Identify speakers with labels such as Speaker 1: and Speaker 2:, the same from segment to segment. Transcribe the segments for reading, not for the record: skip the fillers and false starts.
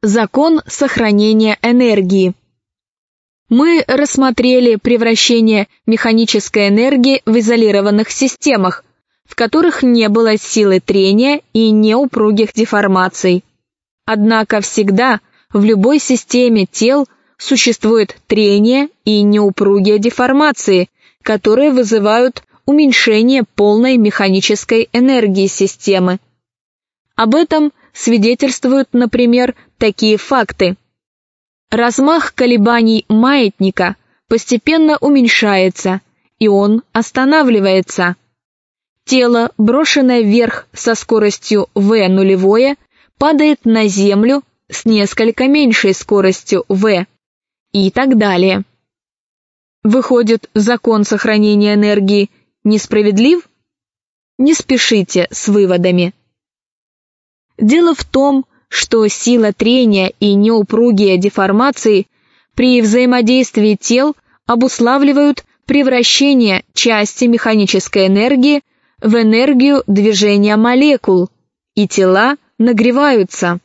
Speaker 1: Закон сохранения энергии. Мы рассмотрели превращение механической энергии в изолированных системах, в которых не было силы трения и неупругих деформаций. Однако всегда в любой системе тел существует трение и неупругие деформации, которые вызывают уменьшение полной механической энергии системы. Об этом свидетельствуют, например, такие факты. Размах колебаний маятника постепенно уменьшается, и он останавливается. Тело, брошенное вверх со скоростью v нулевое, падает на Землю с несколько меньшей скоростью v и так далее. Выходит, закон сохранения энергии несправедлив? Не спешите с выводами. Дело в том, что сила трения и неупругие деформации при взаимодействии тел обуславливают превращение части механической энергии в энергию движения молекул, и тела нагреваются.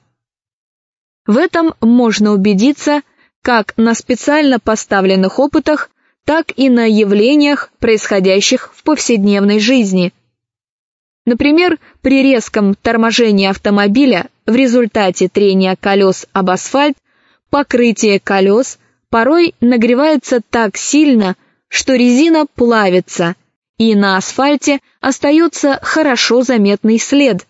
Speaker 1: В этом можно убедиться как на специально поставленных опытах, так и на явлениях, происходящих в повседневной жизни. Например, при резком торможении автомобиля в результате трения колес об асфальт покрытие колес порой нагревается так сильно, что резина плавится, и на асфальте остается хорошо заметный след.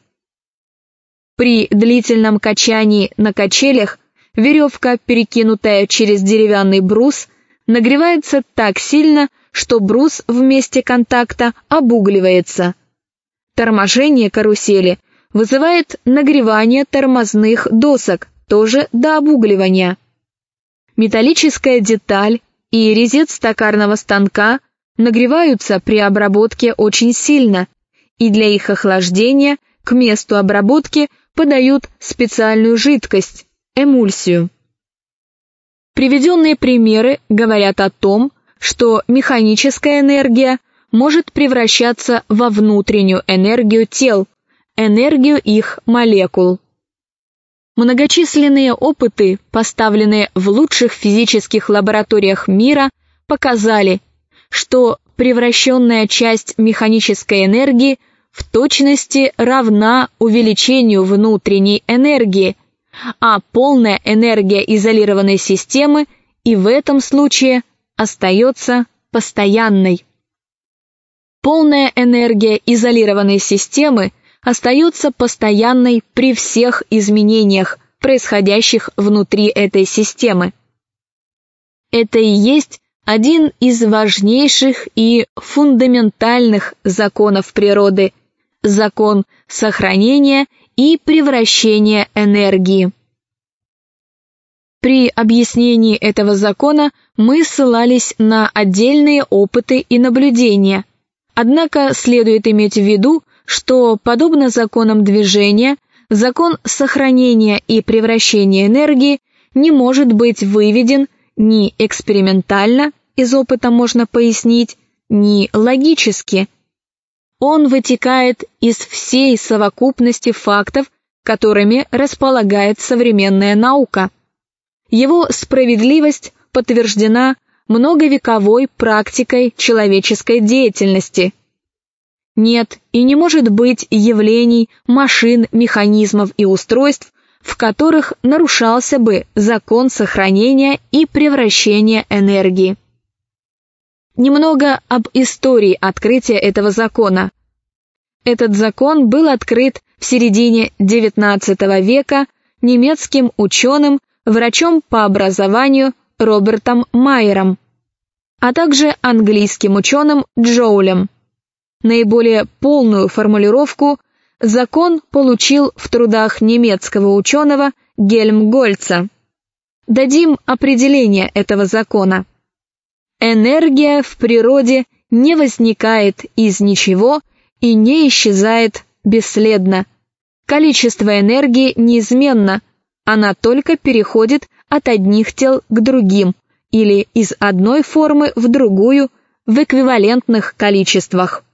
Speaker 1: При длительном качании на качелях веревка, перекинутая через деревянный брус, нагревается так сильно, что брус в месте контакта обугливается. Торможение карусели вызывает нагревание тормозных досок, тоже до обугливания. Металлическая деталь и резец токарного станка нагреваются при обработке очень сильно, и для их охлаждения к месту обработки подают специальную жидкость – эмульсию. Приведенные примеры говорят о том, что механическая энергия может превращаться во внутреннюю энергию тел, энергию их молекул. Многочисленные опыты, поставленные в лучших физических лабораториях мира, показали, что превращенная часть механической энергии в точности равна увеличению внутренней энергии, а полная энергия изолированной системы и в этом случае остается постоянной. Полная энергия изолированной системы остается постоянной при всех изменениях, происходящих внутри этой системы. Это и есть один из важнейших и фундаментальных законов природы – закон сохранения и превращения энергии. При объяснении этого закона мы ссылались на отдельные опыты и наблюдения. Однако следует иметь в виду, что, подобно законам движения, закон сохранения и превращения энергии не может быть выведен ни экспериментально, из опыта можно пояснить, ни логически. Он вытекает из всей совокупности фактов, которыми располагает современная наука. Его справедливость подтверждена многовековой практикой человеческой деятельности. Нет и не может быть явлений, машин, механизмов и устройств, в которых нарушался бы закон сохранения и превращения энергии. Немного об истории открытия этого закона. Этот закон был открыт в середине XIX века немецким ученым, врачом по образованию Робертом Майером, а также английским ученым Джоулем. Наиболее полную формулировку закон получил в трудах немецкого ученого Гельмгольца. Дадим определение этого закона. Энергия в природе не возникает из ничего и не исчезает бесследно. Количество энергии неизменно, она только переходит от одних тел к другим или из одной формы в другую в эквивалентных количествах.